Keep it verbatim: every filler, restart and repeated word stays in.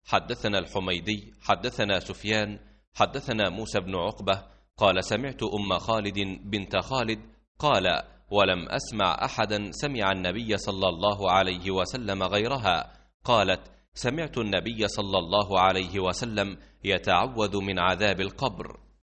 حدثنا الحميدي حدثنا سفيان حدثنا موسى بن عقبة قال سمعت أم خالد بنت خالد قال ولم أسمع أحدا سمع النبي صلى الله عليه وسلم غيرها قالت سمعت النبي صلى الله عليه وسلم يتعوذ من عذاب القبر.